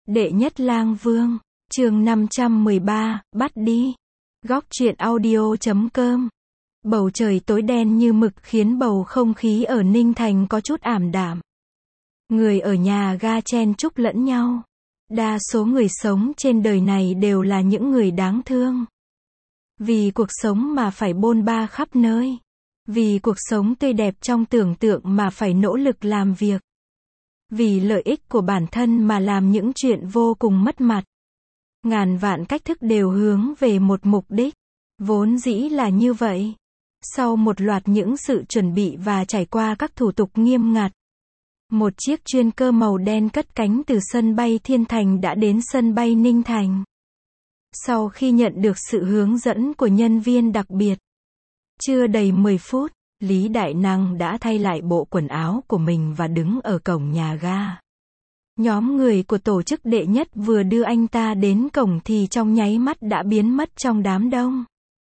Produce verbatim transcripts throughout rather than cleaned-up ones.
Đệ nhất lang vương, chương năm trăm mười ba, bắt đi. Góc truyện audio chấm com. Bầu trời tối đen như mực khiến bầu không khí ở Ninh Thành có chút ảm đạm. Người ở nhà ga chen chúc lẫn nhau. Đa số người sống trên đời này đều là những người đáng thương. Vì cuộc sống mà phải bôn ba khắp nơi. Vì cuộc sống tươi đẹp trong tưởng tượng mà phải nỗ lực làm việc. Vì lợi ích của bản thân mà làm những chuyện vô cùng mất mặt. Ngàn vạn cách thức đều hướng về một mục đích. Vốn dĩ là như vậy. Sau một loạt những sự chuẩn bị và trải qua các thủ tục nghiêm ngặt, một chiếc chuyên cơ màu đen cất cánh từ sân bay Thiên Thành đã đến sân bay Ninh Thành. Sau khi nhận được sự hướng dẫn của nhân viên đặc biệt, chưa đầy mười phút, Lý Đại Năng đã thay lại bộ quần áo của mình và đứng ở cổng nhà ga. Nhóm người của tổ chức đệ nhất vừa đưa anh ta đến cổng thì trong nháy mắt đã biến mất trong đám đông.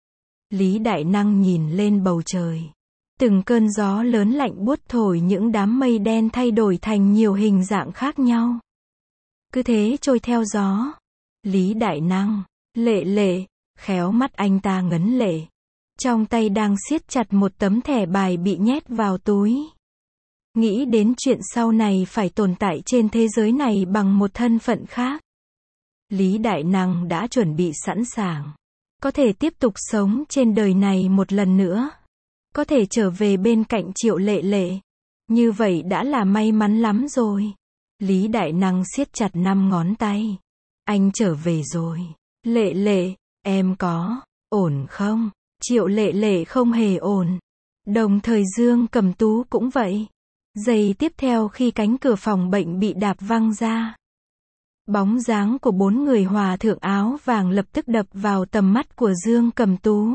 Lý Đại Năng nhìn lên bầu trời. Từng cơn gió lớn lạnh buốt thổi những đám mây đen thay đổi thành nhiều hình dạng khác nhau. Cứ thế trôi theo gió. Lý Đại Năng, Lệ Lệ, khéo mắt anh ta ngấn lệ. Trong tay đang siết chặt một tấm thẻ bài bị nhét vào túi. Nghĩ đến chuyện sau này phải tồn tại trên thế giới này bằng một thân phận khác. Lý Đại Năng đã chuẩn bị sẵn sàng. Có thể tiếp tục sống trên đời này một lần nữa. Có thể trở về bên cạnh Triệu Lệ Lệ. Như vậy đã là may mắn lắm rồi. Lý Đại Năng siết chặt năm ngón tay. Anh trở về rồi. Lệ Lệ, em có ổn không? Triệu Lệ Lệ không hề ổn. Đồng thời Dương Cẩm Tú cũng vậy. Giây tiếp theo khi cánh cửa phòng bệnh bị đạp văng ra, bóng dáng của bốn người hòa thượng áo vàng lập tức đập vào tầm mắt của Dương Cẩm Tú.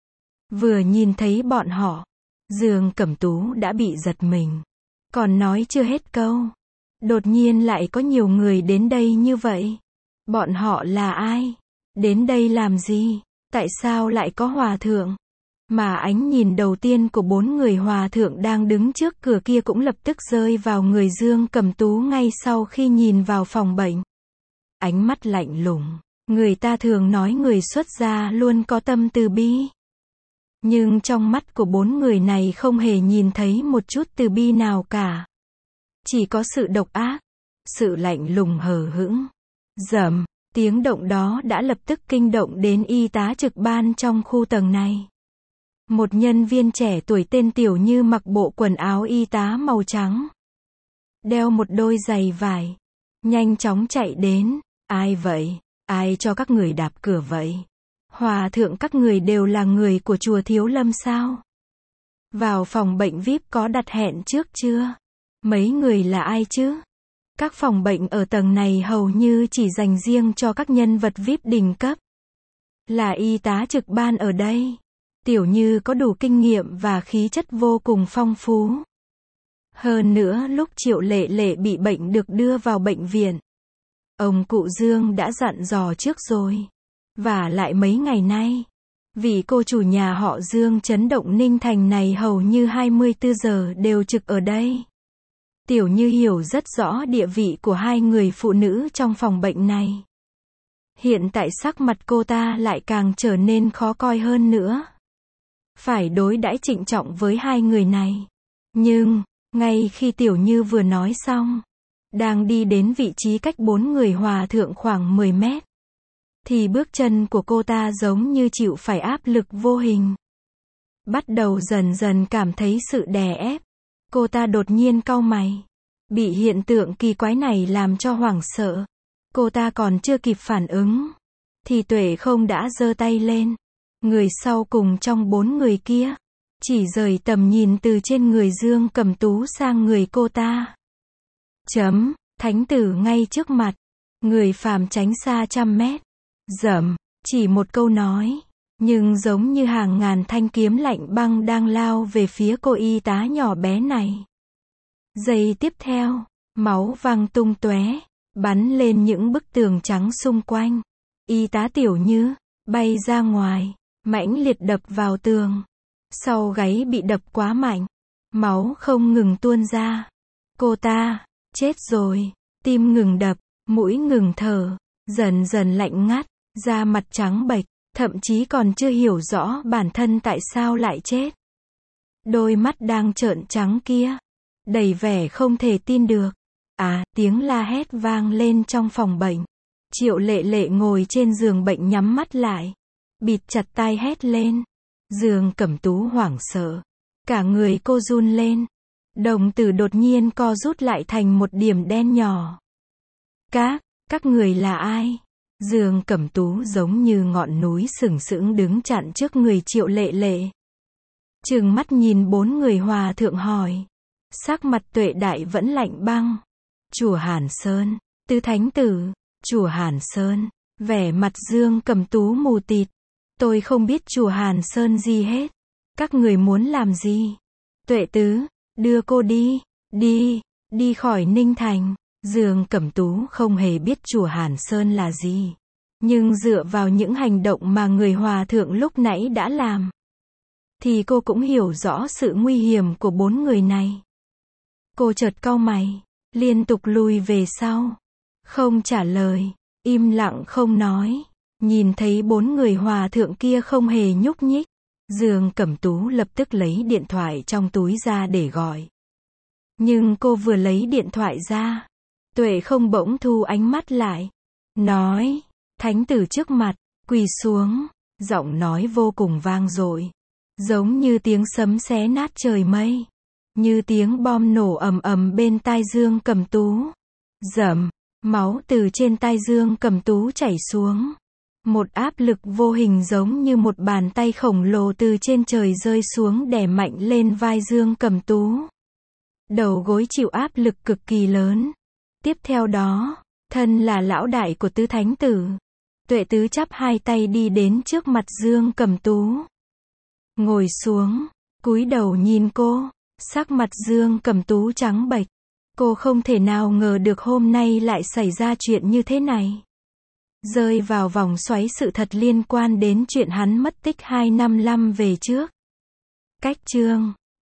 Vừa nhìn thấy bọn họ, Dương Cẩm Tú đã bị giật mình. Còn nói chưa hết câu, đột nhiên lại có nhiều người đến đây như vậy. Bọn họ là ai? Đến đây làm gì? Tại sao lại có hòa thượng? Mà ánh nhìn đầu tiên của bốn người hòa thượng đang đứng trước cửa kia cũng lập tức rơi vào người Dương Cẩm Tú ngay sau khi nhìn vào phòng bệnh. Ánh mắt lạnh lùng. Người ta thường nói người xuất gia luôn có tâm từ bi. Nhưng trong mắt của bốn người này không hề nhìn thấy một chút từ bi nào cả. Chỉ có sự độc ác, sự lạnh lùng hờ hững. Rầm, tiếng động đó đã lập tức kinh động đến y tá trực ban trong khu tầng này. Một nhân viên trẻ tuổi tên Tiểu Như mặc bộ quần áo y tá màu trắng, đeo một đôi giày vải, nhanh chóng chạy đến. Ai vậy? Ai cho các người đạp cửa vậy? Hòa thượng các người đều là người của chùa Thiếu Lâm sao? Vào phòng bệnh vi ai pi có đặt hẹn trước chưa? Mấy người là ai chứ? Các phòng bệnh ở tầng này hầu như chỉ dành riêng cho các nhân vật vi ai pi đỉnh cấp. Là y tá trực ban ở đây. Tiểu Như có đủ kinh nghiệm và khí chất vô cùng phong phú. Hơn nữa lúc Triệu Lệ Lệ bị bệnh được đưa vào bệnh viện, ông cụ Dương đã dặn dò trước rồi. Và lại mấy ngày nay, vị cô chủ nhà họ Dương chấn động Ninh Thành này hầu như hai mươi tư giờ đều trực ở đây. Tiểu Như hiểu rất rõ địa vị của hai người phụ nữ trong phòng bệnh này. Hiện tại sắc mặt cô ta lại càng trở nên khó coi hơn nữa. Phải đối đãi trịnh trọng với hai người này. Nhưng, ngay khi Tiểu Như vừa nói xong, đang đi đến vị trí cách bốn người hòa thượng khoảng mười mét, thì bước chân của cô ta giống như chịu phải áp lực vô hình. Bắt đầu dần dần cảm thấy sự đè ép. Cô ta đột nhiên cau mày. Bị hiện tượng kỳ quái này làm cho hoảng sợ. Cô ta còn chưa kịp phản ứng, thì Tuệ Không đã giơ tay lên. Người sau cùng trong bốn người kia, chỉ rời tầm nhìn từ trên người Dương Cẩm Tú sang người cô ta. Chấm, thánh tử ngay trước mặt. Người phàm tránh xa trăm mét. Dầm, chỉ một câu nói, nhưng giống như hàng ngàn thanh kiếm lạnh băng đang lao về phía cô y tá nhỏ bé này. Giây tiếp theo, máu văng tung tóe, bắn lên những bức tường trắng xung quanh. Y tá Tiểu Như bay ra ngoài, mãnh liệt đập vào tường. Sau gáy bị đập quá mạnh, máu không ngừng tuôn ra. Cô ta chết rồi. Tim ngừng đập, mũi ngừng thở, dần dần lạnh ngắt, da mặt trắng bệch, thậm chí còn chưa hiểu rõ bản thân tại sao lại chết. Đôi mắt đang trợn trắng kia, đầy vẻ không thể tin được. À, tiếng la hét vang lên trong phòng bệnh. Triệu Lệ Lệ ngồi trên giường bệnh nhắm mắt lại, bịt chặt tai hét lên. Dương Cẩm Tú hoảng sợ, cả người cô run lên. Đồng tử đột nhiên co rút lại thành một điểm đen nhỏ. Các, các người là ai? Dương Cẩm Tú giống như ngọn núi sừng sững đứng chặn trước người Triệu Lệ Lệ. Trừng mắt nhìn bốn người hòa thượng hỏi. Sắc mặt Tuệ Đại vẫn lạnh băng. Chùa Hàn Sơn, Tứ Thánh Tử, chùa Hàn Sơn, vẻ mặt Dương Cẩm Tú mù tịt. Tôi không biết chùa Hàn Sơn gì hết. Các người muốn làm gì? Tuệ Tứ, đưa cô đi, đi, đi khỏi Ninh Thành. Dương Cẩm Tú không hề biết chùa Hàn Sơn là gì. Nhưng dựa vào những hành động mà người hòa thượng lúc nãy đã làm, thì cô cũng hiểu rõ sự nguy hiểm của bốn người này. Cô chợt cau mày, liên tục lùi về sau. Không trả lời, im lặng không nói. Nhìn thấy bốn người hòa thượng kia không hề nhúc nhích, Dương Cẩm Tú lập tức lấy điện thoại trong túi ra để gọi. Nhưng cô vừa lấy điện thoại ra, Tuệ không bỗng thu ánh mắt lại. Nói, Thánh Tử trước mặt, quỳ xuống. Giọng nói vô cùng vang dội, giống như tiếng sấm xé nát trời mây, như tiếng bom nổ ầm ầm bên tai Dương Cẩm Tú. Rầm, máu từ trên tai Dương Cẩm Tú chảy xuống. Một áp lực vô hình giống như một bàn tay khổng lồ từ trên trời rơi xuống đè mạnh lên vai Dương Cẩm Tú. Đầu gối chịu áp lực cực kỳ lớn. Tiếp theo đó, thân là lão đại của Tứ Thánh Tử, Tuệ Tứ chắp hai tay đi đến trước mặt Dương Cẩm Tú. Ngồi xuống, cúi đầu nhìn cô, sắc mặt Dương Cẩm Tú trắng bệch. Cô không thể nào ngờ được hôm nay lại xảy ra chuyện như thế này. Rơi vào vòng xoáy sự thật liên quan đến chuyện hắn mất tích hai năm lăm về trước. Cách chương